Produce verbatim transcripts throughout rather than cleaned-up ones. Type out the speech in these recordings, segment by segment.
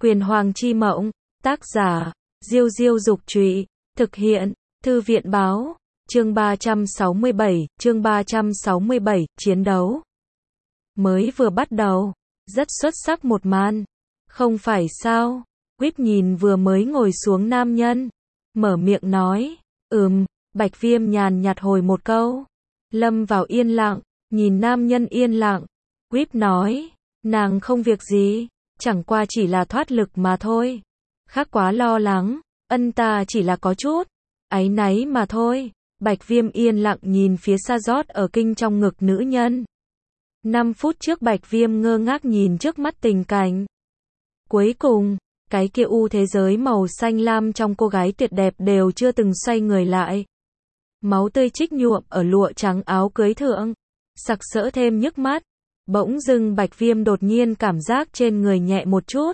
Quyền Hoàng chi mộng, tác giả, Diêu Diêu Dục Trụy, thực hiện, Thư viện Báo, chương ba trăm sáu mươi bảy, chương ba trăm sáu mươi bảy, chiến đấu. Mới vừa bắt đầu, rất xuất sắc một màn, không phải sao? Quýp nhìn vừa mới ngồi xuống nam nhân, mở miệng nói, ừm, Bạch Viêm nhàn nhạt hồi một câu, lâm vào yên lặng, nhìn nam nhân yên lặng, Quýp nói, nàng không việc gì, chẳng qua chỉ là thoát lực mà thôi, khác quá lo lắng, ân ta chỉ là có chút, áy náy mà thôi. Bạch Viêm yên lặng nhìn phía xa rót ở kinh trong ngực nữ nhân. Năm phút trước Bạch Viêm ngơ ngác nhìn trước mắt tình cảnh. Cuối cùng, cái kia u thế giới màu xanh lam trong cô gái tuyệt đẹp đều chưa từng xoay người lại. Máu tươi trích nhuộm ở lụa trắng áo cưới thượng, sặc sỡ thêm nhức mắt. Bỗng dưng Bạch Viêm đột nhiên cảm giác trên người nhẹ một chút.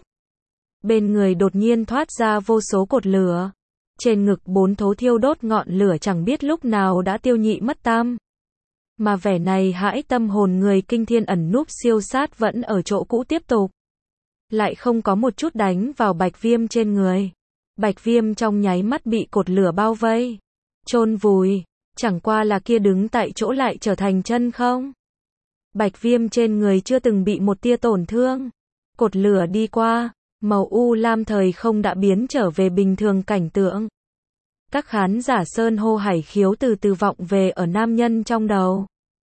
Bên người đột nhiên thoát ra vô số cột lửa. Trên ngực bốn thố thiêu đốt ngọn lửa chẳng biết lúc nào đã tiêu nhị mất tam. Mà vẻ này hãi tâm hồn người kinh thiên ẩn núp siêu sát vẫn ở chỗ cũ tiếp tục. Lại không có một chút đánh vào Bạch Viêm trên người. Bạch Viêm trong nháy mắt bị cột lửa bao vây, chôn vùi, chẳng qua là kia đứng tại chỗ lại trở thành chân không. Bạch Viêm trên người chưa từng bị một tia tổn thương. Cột lửa đi qua, màu u lam thời không đã biến trở về bình thường cảnh tượng. Các khán giả sơn hô hải khiếu từ từ vọng về ở nam nhân trong đầu.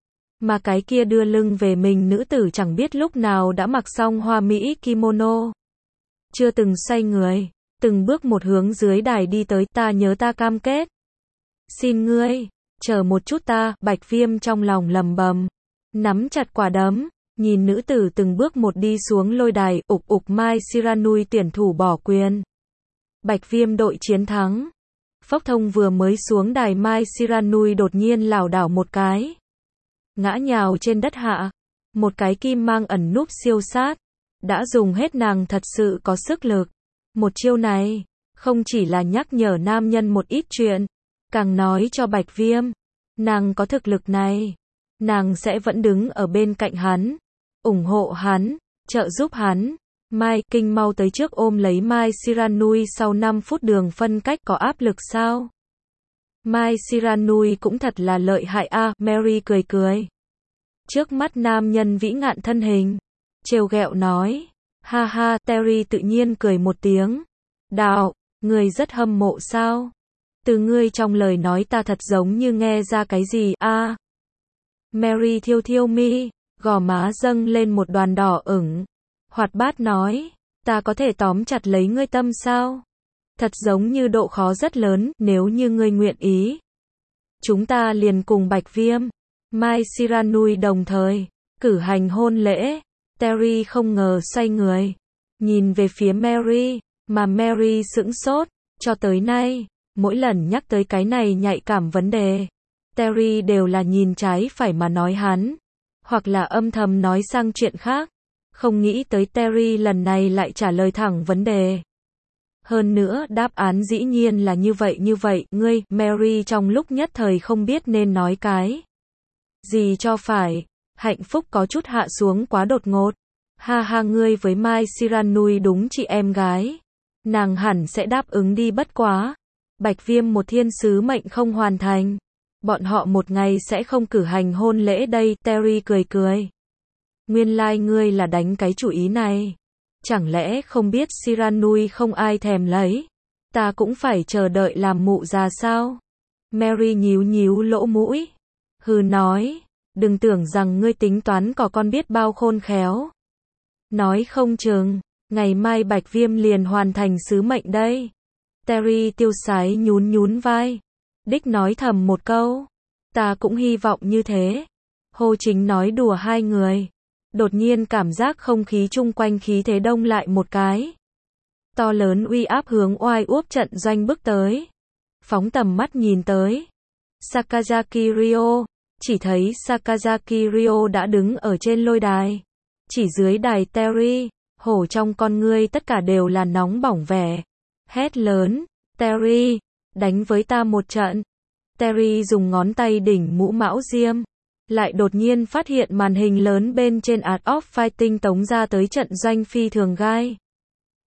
Mà cái kia đưa lưng về mình nữ tử chẳng biết lúc nào đã mặc xong hoa mỹ kimono. Chưa từng xoay người, từng bước một hướng dưới đài đi tới, ta nhớ ta cam kết. Xin ngươi, chờ một chút ta, Bạch Viêm trong lòng lầm bầm. Nắm chặt quả đấm, nhìn nữ tử từng bước một đi xuống lôi đài, ục ục Mai Shiranui tuyển thủ bỏ quyền. Bạch Viêm đội chiến thắng. Phốc Thông vừa mới xuống đài Mai Shiranui đột nhiên lảo đảo một cái. Ngã nhào trên đất hạ. Một cái kim mang ẩn núp siêu sát. Đã dùng hết nàng thật sự có sức lực. Một chiêu này, không chỉ là nhắc nhở nam nhân một ít chuyện, càng nói cho Bạch Viêm, nàng có thực lực này. Nàng sẽ vẫn đứng ở bên cạnh hắn, ủng hộ hắn, trợ giúp hắn. Mai Kinh mau tới trước ôm lấy Mai Shiranui sau năm phút đường phân cách có áp lực sao? Mai Shiranui cũng thật là lợi hại a, à, Mary cười cười. Trước mắt nam nhân vĩ ngạn thân hình, trêu ghẹo nói, ha ha, Terry tự nhiên cười một tiếng. Đạo, người rất hâm mộ sao? Từ ngươi trong lời nói ta thật giống như nghe ra cái gì a. À. Mary thiêu thiêu mi, gò má dâng lên một đoàn đỏ ửng. Hoạt bát nói, ta có thể tóm chặt lấy ngươi tâm sao? Thật giống như độ khó rất lớn, nếu như ngươi nguyện ý. Chúng ta liền cùng Bạch Viêm, Mai Shiranui đồng thời, cử hành hôn lễ. Terry không ngờ xoay người, nhìn về phía Mary, mà Mary sững sốt, cho tới nay, mỗi lần nhắc tới cái này nhạy cảm vấn đề. Terry đều là nhìn trái phải mà nói hắn, hoặc là âm thầm nói sang chuyện khác. Không nghĩ tới Terry lần này lại trả lời thẳng vấn đề. Hơn nữa đáp án dĩ nhiên là như vậy như vậy, ngươi, Mary trong lúc nhất thời không biết nên nói cái gì cho phải, hạnh phúc có chút hạ xuống quá đột ngột. Ha ha, ngươi với Mai Shiranui đúng chị em gái. Nàng hẳn sẽ đáp ứng đi, bất quá. Bạch Viêm một thiên sứ mệnh không hoàn thành. Bọn họ một ngày sẽ không cử hành hôn lễ đây, Terry cười cười. Nguyên lai like ngươi là đánh cái chủ ý này. Chẳng lẽ không biết Shiranui không ai thèm lấy? Ta cũng phải chờ đợi làm mụ già sao? Mary nhíu nhíu lỗ mũi. Hừ nói, đừng tưởng rằng ngươi tính toán có con biết bao khôn khéo. Nói không chừng, ngày mai Bạch Viêm liền hoàn thành sứ mệnh đây. Terry tiêu sái nhún nhún vai. Đích nói thầm một câu. Ta cũng hy vọng như thế. Hồ Chính nói đùa hai người. Đột nhiên cảm giác không khí chung quanh khí thế đông lại một cái. To lớn uy áp hướng oai úp trận doanh bước tới. Phóng tầm mắt nhìn tới. Sakazaki Ryo. Chỉ thấy Sakazaki Ryo đã đứng ở trên lôi đài. Chỉ dưới đài Terry. Hổ trong con ngươi tất cả đều là nóng bỏng vẻ. Hét lớn. Terry, đánh với ta một trận. Terry dùng ngón tay đỉnh mũ mão diêm. Lại đột nhiên phát hiện màn hình lớn bên trên Art of Fighting tống ra tới trận doanh phi thường gai.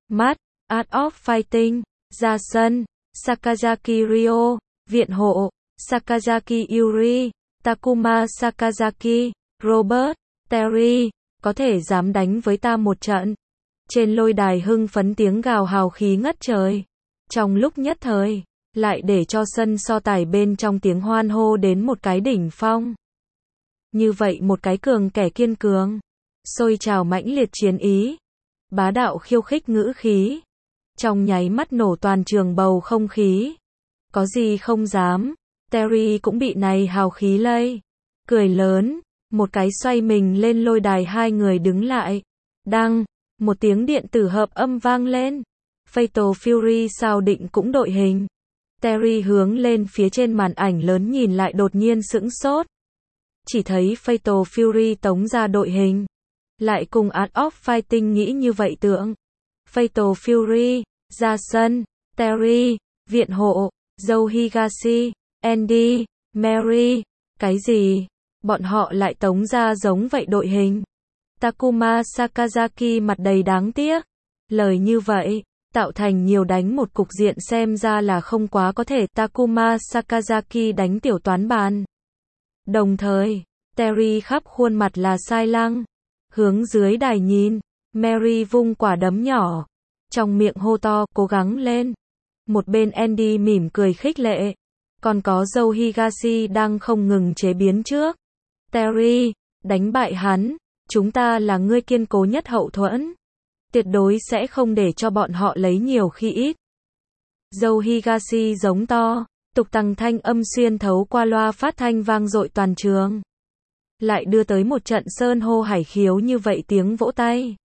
mắt, Art of Fighting, ra sân, Sakazaki Ryo, viện hộ, Sakazaki Yuri, Takuma Sakazaki, Robert, Terry, có thể dám đánh với ta một trận. Trên lôi đài hưng phấn tiếng gào hào khí ngất trời. Trong lúc nhất thời, lại để cho sân so tài bên trong tiếng hoan hô đến một cái đỉnh phong. Như vậy một cái cường kẻ kiên cường, sôi trào mãnh liệt chiến ý, bá đạo khiêu khích ngữ khí, trong nháy mắt nổ toàn trường bầu không khí. Có gì không dám, Terry cũng bị này hào khí lây, cười lớn, một cái xoay mình lên lôi đài, hai người đứng lại. Đăng, một tiếng điện tử hợp âm vang lên. Fatal Fury sao định cũng đội hình. Terry hướng lên phía trên màn ảnh lớn nhìn lại đột nhiên sững sốt. Chỉ thấy Fatal Fury tống ra đội hình. Lại cùng Art of Fighting nghĩ như vậy tưởng. Fatal Fury, ra sân, Terry, viện hộ, Joe Higashi, Andy, Mary, cái gì? Bọn họ lại tống ra giống vậy đội hình. Takuma Sakazaki mặt đầy đáng tiếc. Lời như vậy, tạo thành nhiều đánh một cục diện xem ra là không quá có thể. Takuma Sakazaki đánh tiểu toán bàn. Đồng thời, Terry khắp khuôn mặt là sai lăng. Hướng dưới đài nhìn, Mary vung quả đấm nhỏ. Trong miệng hô to, cố gắng lên. Một bên Andy mỉm cười khích lệ. Còn có Joe Higashi đang không ngừng chế biến trước. Terry, đánh bại hắn. Chúng ta là người kiên cố nhất hậu thuẫn. Tuyệt đối sẽ không để cho bọn họ lấy nhiều khi ít. Joe Higashi giống to, tục tằng thanh âm xuyên thấu qua loa phát thanh vang dội toàn trường. Lại đưa tới một trận sơn hô hải khiếu như vậy tiếng vỗ tay.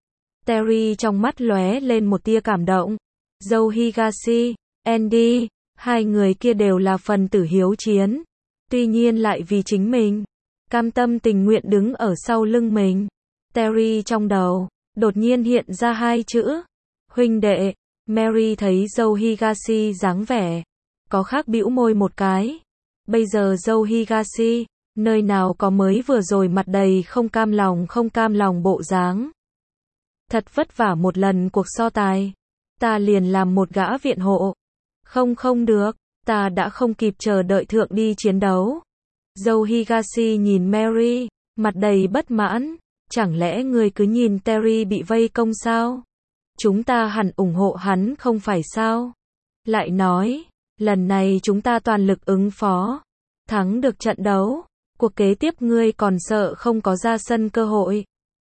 Terry trong mắt lóe lên một tia cảm động. Joe Higashi, Andy, hai người kia đều là phần tử hiếu chiến. Tuy nhiên lại vì chính mình, cam tâm tình nguyện đứng ở sau lưng mình. Terry trong đầu, đột nhiên hiện ra hai chữ. Huynh đệ. Mary thấy Joe Higashi dáng vẻ. Có khác bĩu môi một cái. Bây giờ Joe Higashi, nơi nào có mới vừa rồi mặt đầy không cam lòng không cam lòng bộ dáng. Thật vất vả một lần cuộc so tài. Ta liền làm một gã viện hộ. Không không được, ta đã không kịp chờ đợi thượng đi chiến đấu. Joe Higashi nhìn Mary, mặt đầy bất mãn. Chẳng lẽ người cứ nhìn Terry bị vây công sao? Chúng ta hẳn ủng hộ hắn không phải sao? Lại nói, lần này chúng ta toàn lực ứng phó. Thắng được trận đấu, cuộc kế tiếp ngươi còn sợ không có ra sân cơ hội.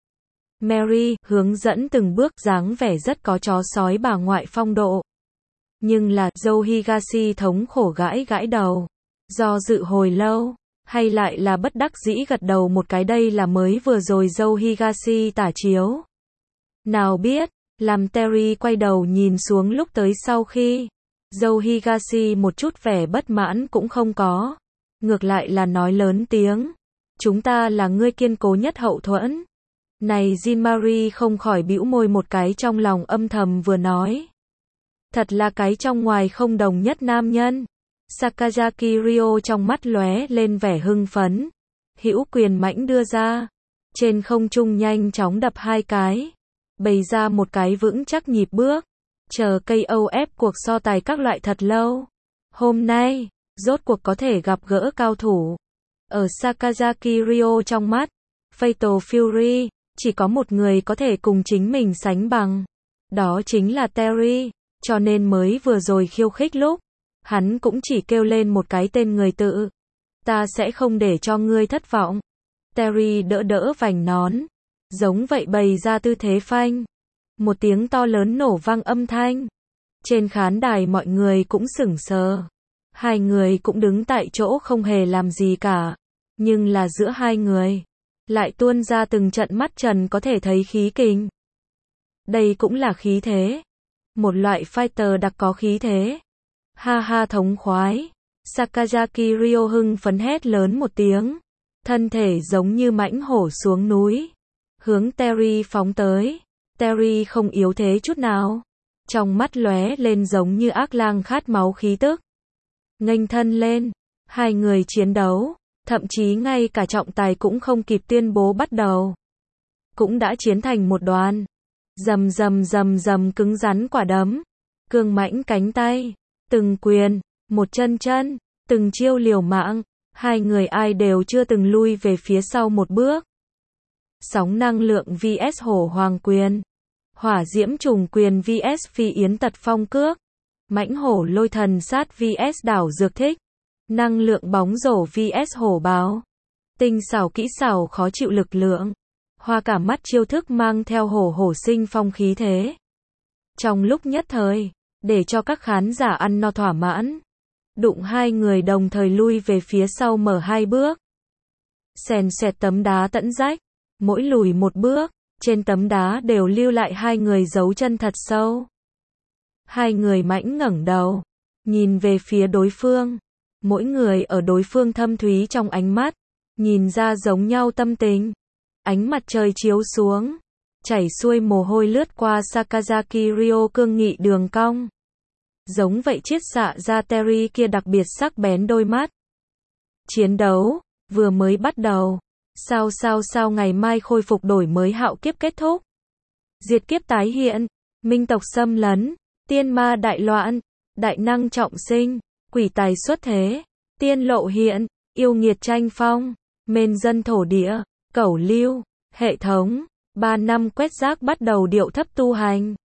Mary, hướng dẫn từng bước dáng vẻ rất có chó sói bà ngoại phong độ. Nhưng là, Joe Higashi thống khổ gãi gãi đầu. Do dự hồi lâu, hay lại là bất đắc dĩ gật đầu một cái, đây là mới vừa rồi Joe Higashi tả chiếu. Nào biết, làm Terry quay đầu nhìn xuống lúc tới sau khi, Joe Higashi một chút vẻ bất mãn cũng không có. Ngược lại là nói lớn tiếng. Chúng ta là người kiên cố nhất hậu thuẫn. Này Jean-Marie không khỏi bĩu môi một cái, trong lòng âm thầm vừa nói. Thật là cái trong ngoài không đồng nhất nam nhân. Sakazaki Ryo trong mắt lóe lên vẻ hưng phấn. Hữu quyền mãnh đưa ra. Trên không trung nhanh chóng đập hai cái. Bày ra một cái vững chắc nhịp bước. Chờ ca o ép cuộc so tài các loại thật lâu. Hôm nay, rốt cuộc có thể gặp gỡ cao thủ. Ở Sakazaki Ryo trong mắt, Fatal Fury, chỉ có một người có thể cùng chính mình sánh bằng. Đó chính là Terry. Cho nên mới vừa rồi khiêu khích lúc, hắn cũng chỉ kêu lên một cái tên người tự. Ta sẽ không để cho ngươi thất vọng. Terry đỡ đỡ vành nón. Giống vậy bày ra tư thế phanh. Một tiếng to lớn nổ vang âm thanh. Trên khán đài mọi người cũng sững sờ. Hai người cũng đứng tại chỗ không hề làm gì cả. Nhưng là giữa hai người, lại tuôn ra từng trận mắt trần có thể thấy khí kình. Đây cũng là khí thế. Một loại fighter đặc có khí thế. Ha ha thống khoái. Sakazaki Ryo hưng phấn hét lớn một tiếng. Thân thể giống như mãnh hổ xuống núi. Hướng Terry phóng tới. Terry không yếu thế chút nào. Trong mắt lóe lên giống như ác lang khát máu khí tức. Nghênh thân lên. Hai người chiến đấu. Thậm chí ngay cả trọng tài cũng không kịp tuyên bố bắt đầu. Cũng đã chiến thành một đoàn. Rầm rầm rầm rầm cứng rắn quả đấm, cương mãnh cánh tay, từng quyền, một chân chân, từng chiêu liều mạng, hai người ai đều chưa từng lui về phía sau một bước. Sóng năng lượng vs hổ hoàng quyền, hỏa diễm trùng quyền vs phi yến tật phong cước, mãnh hổ lôi thần sát vs đảo dược thích, năng lượng bóng rổ vs hổ báo, tinh xảo kỹ xảo khó chịu lực lượng, hoa cả mắt chiêu thức mang theo hổ hổ sinh phong khí thế. Trong lúc nhất thời, để cho các khán giả ăn no thỏa mãn, đụng hai người đồng thời lui về phía sau mở hai bước. Sèn sẹt tấm đá tẫn rách, mỗi lùi một bước, trên tấm đá đều lưu lại hai người dấu chân thật sâu. Hai người mãnh ngẩng đầu, nhìn về phía đối phương, mỗi người ở đối phương thâm thúy trong ánh mắt, nhìn ra giống nhau tâm tình. Ánh mặt trời chiếu xuống, chảy xuôi mồ hôi lướt qua Sakazaki Ryo cương nghị đường cong. Giống vậy chiết xạ ra Terry kia đặc biệt sắc bén đôi mắt. Chiến đấu vừa mới bắt đầu. Sao sao sao ngày mai khôi phục đổi mới hạo kiếp kết thúc. Diệt kiếp tái hiện, minh tộc xâm lấn, tiên ma đại loạn, đại năng trọng sinh, quỷ tài xuất thế, tiên lộ hiện, yêu nghiệt tranh phong, mên dân thổ địa, cẩu lưu, hệ thống, ba năm quét rác bắt đầu điệu thấp tu hành.